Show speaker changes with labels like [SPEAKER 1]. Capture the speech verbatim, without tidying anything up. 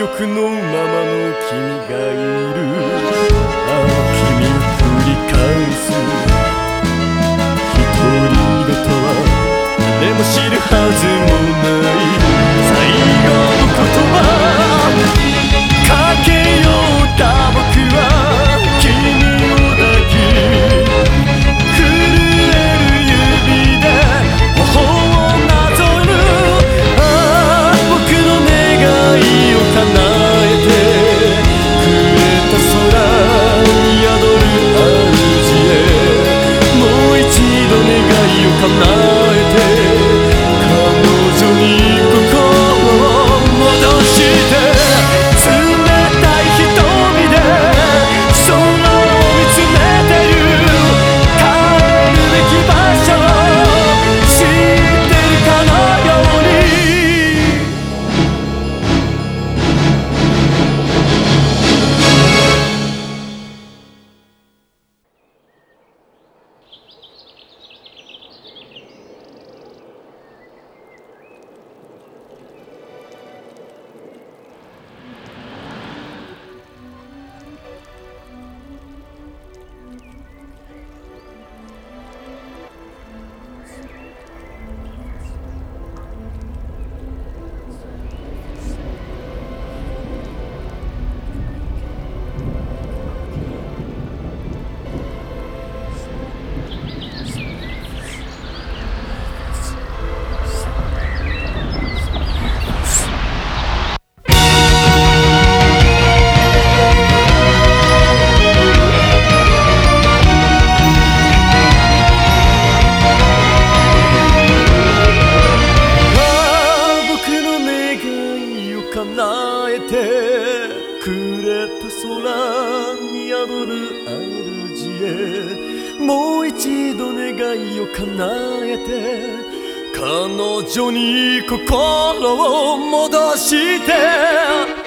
[SPEAKER 1] 僕のままの君がいる。あの君を繰り返す独り言は誰も知るはずもない最後の言葉。かけようった僕は君を抱き、震える指で頬をなぞる。ああ僕の願いを叶えてくれた空に宿る主へ、もう一度願いを叶えて彼女に心を戻して、叶えてくれた空に宿る主へ、もう一度願いを叶えて彼女に心を戻して。